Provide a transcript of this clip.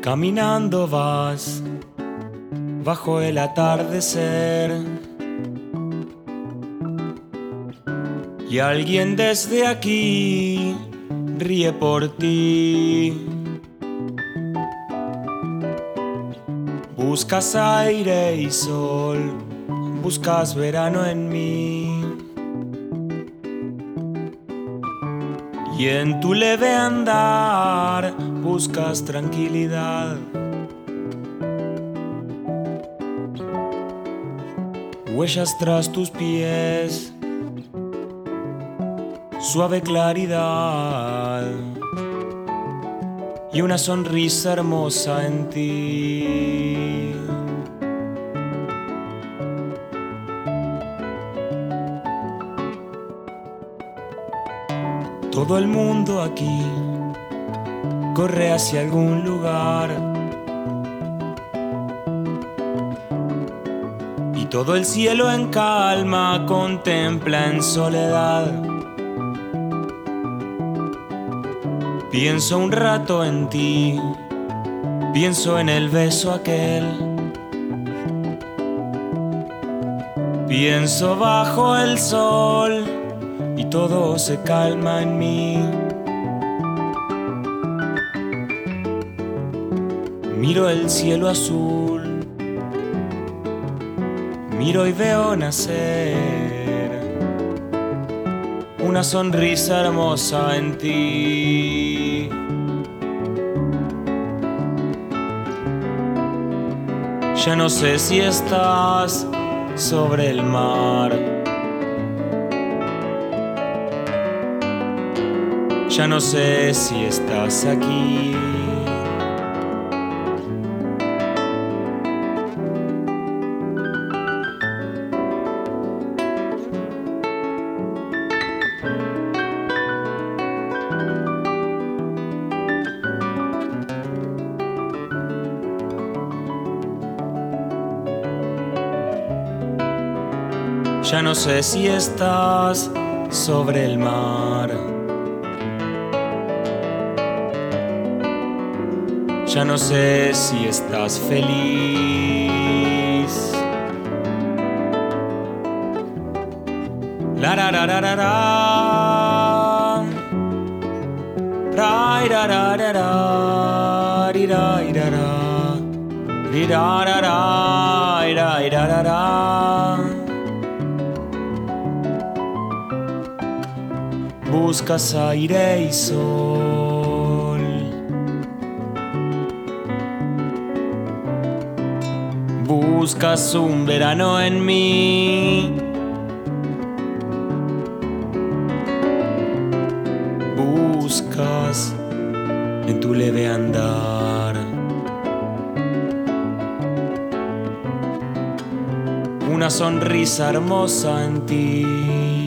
Caminando vas bajo el atardecer y alguien desde aquí ríe por ti. Buscas aire y sol, buscas verano en mí. Y en tu leve andar buscas tranquilidad. Huellas tras tus pies, suave claridad y una sonrisa hermosa en ti. Todo el mundo aquí corre hacia algún lugar y todo el cielo en calma contempla en soledad. Pienso un rato en ti, pienso en el beso aquel, pienso bajo el sol y todo se calma en mí. Miro el cielo azul, miro y veo nacer una sonrisa hermosa en ti. Ya no sé si estás sobre el mar, ya no sé si estás aquí. Ya no sé si estás sobre el mar, ya no sé si estás feliz. La ra ra ra ra ra, ra ra ra ra ra, ri ra ra ra, ri ra ra ra, ra ra ra. Buscas aire y sol, buscas un verano en mí, buscas en tu leve andar una sonrisa hermosa en ti.